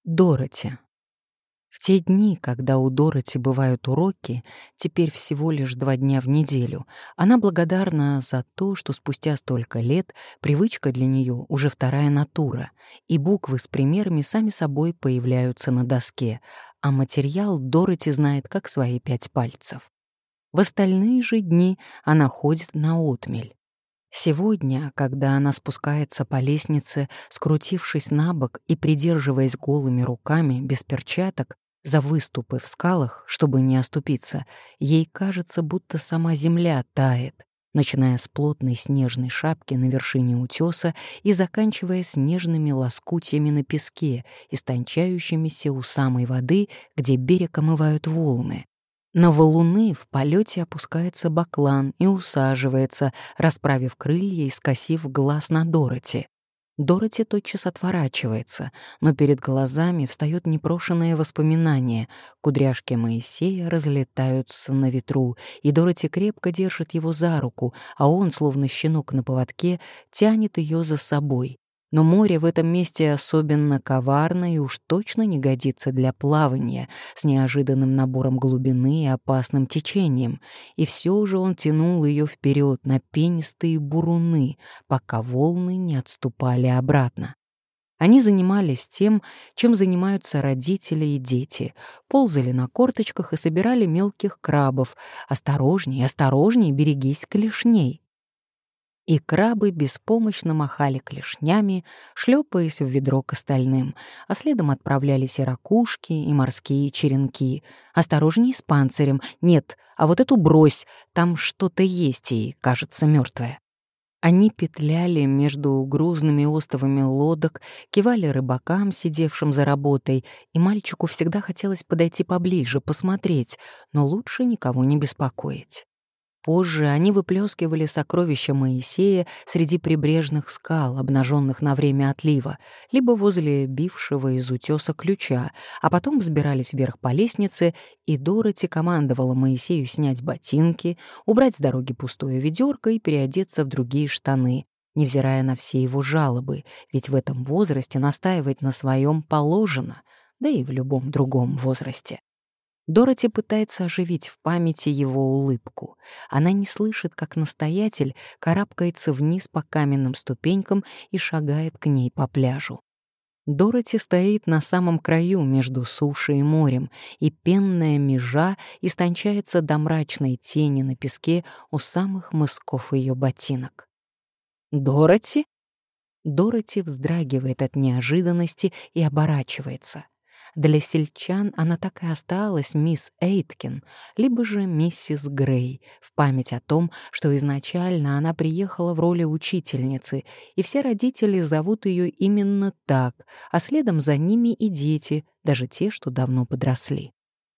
Дороти. В те дни, когда у Дороти бывают уроки, теперь всего лишь 2 дня в неделю, она благодарна за то, что спустя столько лет привычка для нее уже вторая натура, и буквы с примерами сами собой появляются на доске, а материал Дороти знает как свои 5 пальцев. В остальные же дни она ходит на отмель. Сегодня, когда она спускается по лестнице, скрутившись на бок и придерживаясь голыми руками, без перчаток, за выступы в скалах, чтобы не оступиться, ей кажется, будто сама земля тает, начиная с плотной снежной шапки на вершине утеса и заканчивая снежными лоскутьями на песке, истончающимися у самой воды, где берег омывают волны. На валуны в полете опускается баклан и усаживается, расправив крылья и скосив глаз на Дороти. Дороти тотчас отворачивается, но перед глазами встает непрошенное воспоминание. Кудряшки Моисея разлетаются на ветру, и Дороти крепко держит его за руку, а он, словно щенок на поводке, тянет ее за собой. Но море в этом месте особенно коварно и уж точно не годится для плавания с неожиданным набором глубины и опасным течением, и все же он тянул ее вперед на пенистые буруны, пока волны не отступали обратно. Они занимались тем, чем занимаются родители и дети, ползали на корточках и собирали мелких крабов. «Осторожней, осторожней, берегись клешней!» И крабы беспомощно махали клешнями, шлепаясь в ведро к остальным, а следом отправлялись и ракушки, и морские черенки. «Осторожней с панцирем! Нет, а вот эту брось, там что-то есть и, кажется, мертвое». Они петляли между грузными остовами лодок, кивали рыбакам, сидевшим за работой, и мальчику всегда хотелось подойти поближе, посмотреть, но лучше никого не беспокоить. Позже они выплескивали сокровища Моисея среди прибрежных скал, обнаженных на время отлива, либо возле бившего из утеса ключа, а потом взбирались вверх по лестнице, и Дороти командовала Моисею снять ботинки, убрать с дороги пустое ведерко и переодеться в другие штаны, невзирая на все его жалобы, ведь в этом возрасте настаивать на своем положено, да и в любом другом возрасте. Дороти пытается оживить в памяти его улыбку. Она не слышит, как настоятель карабкается вниз по каменным ступенькам и шагает к ней по пляжу. Дороти стоит на самом краю между сушей и морем, и пенная межа истончается до мрачной тени на песке у самых мысков ее ботинок. «Дороти?» Дороти вздрагивает от неожиданности и оборачивается. Для сельчан она так и осталась мисс Эйткин, либо же миссис Грей, в память о том, что изначально она приехала в роли учительницы, и все родители зовут ее именно так, а следом за ними и дети, даже те, что давно подросли.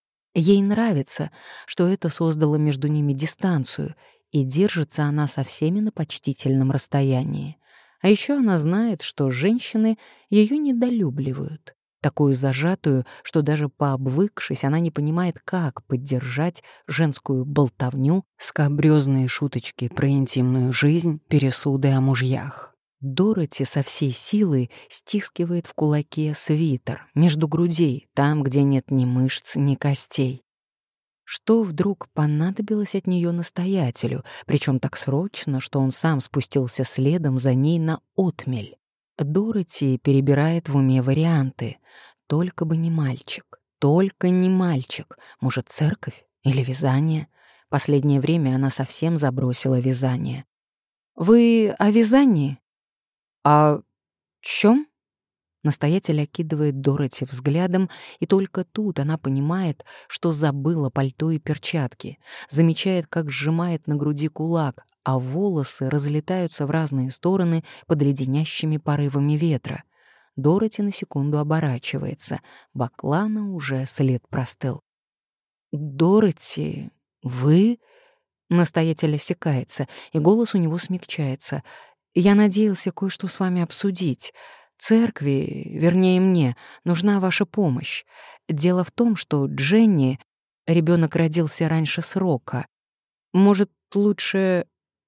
Ей нравится, что это создало между ними дистанцию, и держится она со всеми на почтительном расстоянии. А еще она знает, что женщины ее недолюбливают. Такую зажатую, что даже пообвыкшись, она не понимает, как поддержать женскую болтовню, скабрёзные шуточки про интимную жизнь, пересуды о мужьях. Дороти со всей силы стискивает в кулаке свитер между грудей, там, где нет ни мышц, ни костей. Что вдруг понадобилось от нее настоятелю, причем так срочно, что он сам спустился следом за ней на отмель? Дороти перебирает в уме варианты. Только бы не мальчик, только не мальчик. Может, церковь или вязание? Последнее время она совсем забросила вязание. «Вы о вязании?» «О чём?» Настоятель окидывает Дороти взглядом, и только тут она понимает, что забыла пальто и перчатки, замечает, как сжимает на груди кулак, а волосы разлетаются в разные стороны под леденящими порывами ветра. Дороти на секунду оборачивается. Баклана уже след простыл. «Дороти, вы?» Настоятель осекается, и голос у него смягчается. «Я надеялся кое-что с вами обсудить. Церкви, вернее мне, нужна ваша помощь. Дело в том, что Дженни, ребенок родился раньше срока. Может, лучше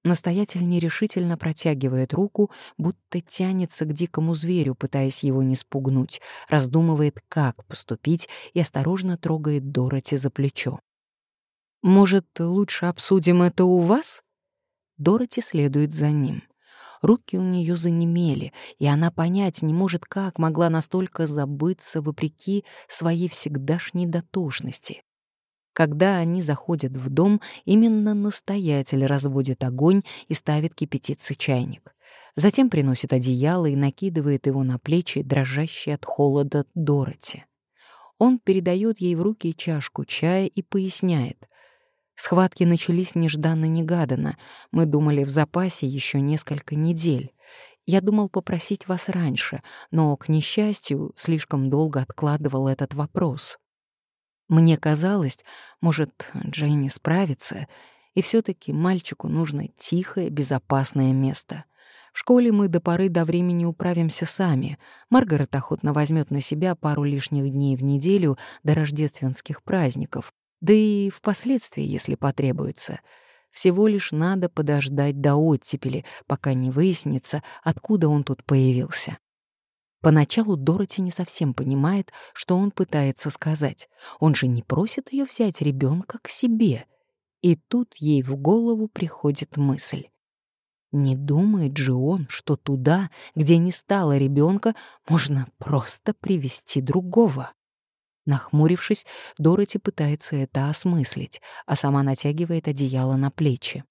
Настоятель нерешительно протягивает руку, будто тянется к дикому зверю, пытаясь его не спугнуть, раздумывает, как поступить, и осторожно трогает Дороти за плечо. «Может, лучше обсудим это у вас?» Дороти следует за ним. Руки у нее занемели, и она понять не может, как могла настолько забыться вопреки своей всегдашней дотошности. Когда они заходят в дом, именно настоятель разводит огонь и ставит кипятиться чайник. Затем приносит одеяло и накидывает его на плечи, дрожащей от холода Дороти. Он передает ей в руки чашку чая и поясняет. Схватки начались нежданно-негаданно. Мы думали в запасе еще несколько недель. Я думал попросить вас раньше, но, к несчастью, слишком долго откладывал этот вопрос. Мне казалось, может, Джейни справится, и все-таки мальчику нужно тихое, безопасное место. В школе мы до поры до времени управимся сами. Маргарет охотно возьмет на себя пару лишних дней в неделю до рождественских праздников, да и впоследствии, если потребуется. Всего лишь надо подождать до оттепели, пока не выяснится, откуда он тут появился. Поначалу Дороти не совсем понимает, что он пытается сказать. Он же не просит ее взять ребенка к себе. И тут ей в голову приходит мысль. Не думает же он, что туда, где не стало ребенка, можно просто привести другого. Нахмурившись, Дороти пытается это осмыслить, а сама натягивает одеяло на плечи.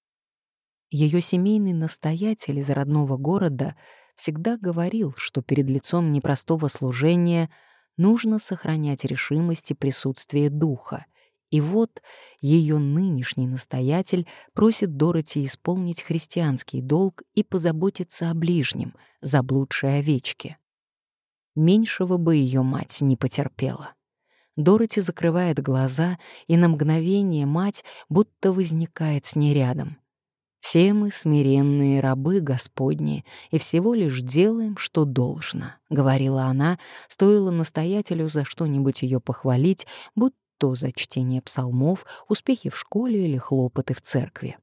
Ее семейный настоятель из родного города всегда говорил, что перед лицом непростого служения нужно сохранять решимость и присутствие духа. И вот ее нынешний настоятель просит Дороти исполнить христианский долг и позаботиться о ближнем, заблудшей овечке. Меньшего бы ее мать не потерпела. Дороти закрывает глаза, и на мгновение мать будто возникает с ней рядом. «Все мы смиренные рабы Господни и всего лишь делаем, что должно», — говорила она, стоило настоятелю за что-нибудь ее похвалить, будь то за чтение псалмов, успехи в школе или хлопоты в церкви.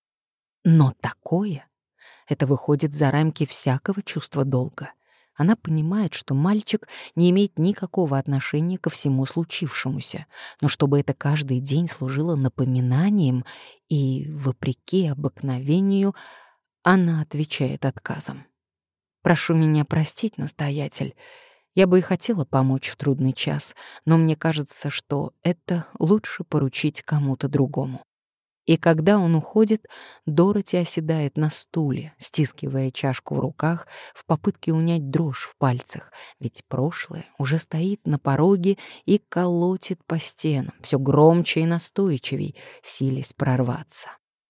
Но такое — это выходит за рамки всякого чувства долга. Она понимает, что мальчик не имеет никакого отношения ко всему случившемуся, но чтобы это каждый день служило напоминанием и, вопреки обыкновению, она отвечает отказом. «Прошу меня простить, настоятель. Я бы и хотела помочь в трудный час, но мне кажется, что это лучше поручить кому-то другому». И когда он уходит, Дороти оседает на стуле, стискивая чашку в руках в попытке унять дрожь в пальцах, ведь прошлое уже стоит на пороге и колотит по стенам, все громче и настойчивей, силясь прорваться.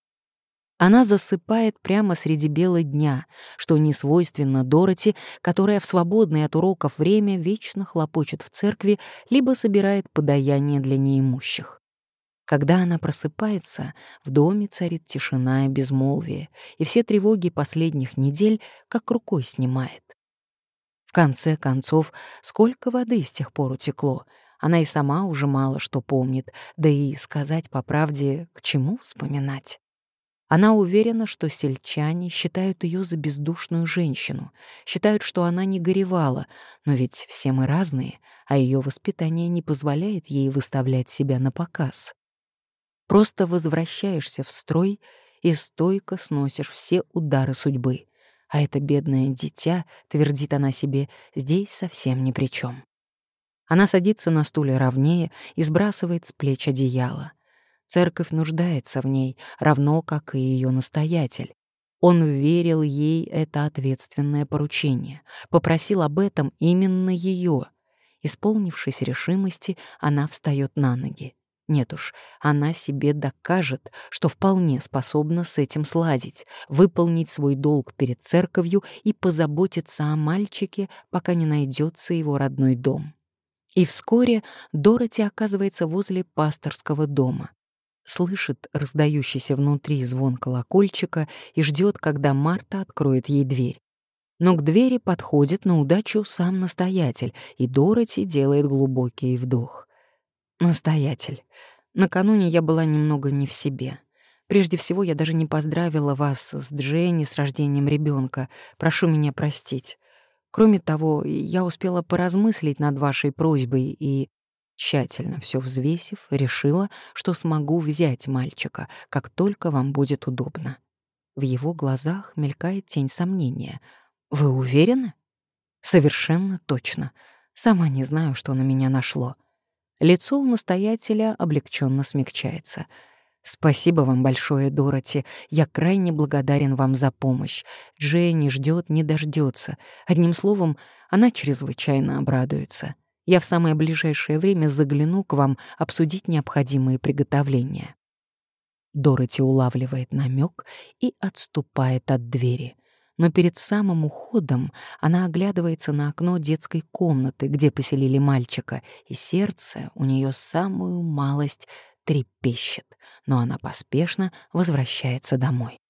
Она засыпает прямо среди бела дня, что не свойственно Дороти, которая в свободное от уроков время вечно хлопочет в церкви либо собирает подаяние для неимущих. Когда она просыпается, в доме царит тишина и безмолвие, и все тревоги последних недель как рукой снимает. В конце концов, сколько воды с тех пор утекло, она и сама уже мало что помнит, да и, сказать по правде, к чему вспоминать. Она уверена, что сельчане считают ее за бездушную женщину, считают, что она не горевала, но ведь все мы разные, а ее воспитание не позволяет ей выставлять себя на показ. Просто возвращаешься в строй и стойко сносишь все удары судьбы. А это бедное дитя, твердит она себе, здесь совсем ни при чем. Она садится на стуле ровнее и сбрасывает с плеч одеяло. Церковь нуждается в ней, равно как и ее настоятель. Он вверил ей это ответственное поручение, попросил об этом именно ее. Исполнившись решимости, она встает на ноги. Нет уж, она себе докажет, что вполне способна с этим сладить, выполнить свой долг перед церковью и позаботиться о мальчике, пока не найдется его родной дом. И вскоре Дороти оказывается возле пасторского дома. Слышит раздающийся внутри звон колокольчика и ждет, когда Марта откроет ей дверь. Но к двери подходит на удачу сам настоятель, и Дороти делает глубокий вдох. «Настоятель, накануне я была немного не в себе. Прежде всего, я даже не поздравила вас с Дженни с рождением ребенка. Прошу меня простить. Кроме того, я успела поразмыслить над вашей просьбой и, тщательно все взвесив, решила, что смогу взять мальчика, как только вам будет удобно». В его глазах мелькает тень сомнения. «Вы уверены?» «Совершенно точно. Сама не знаю, что на меня нашло». Лицо у настоятеля облегченно смягчается. «Спасибо вам большое, Дороти. Я крайне благодарен вам за помощь. Дженни ждет, не дождется. Одним словом, она чрезвычайно обрадуется. Я в самое ближайшее время загляну к вам обсудить необходимые приготовления». Дороти улавливает намек и отступает от двери. Но перед самым уходом она оглядывается на окно детской комнаты, где поселили мальчика, и сердце у нее самую малость трепещет, но она поспешно возвращается домой.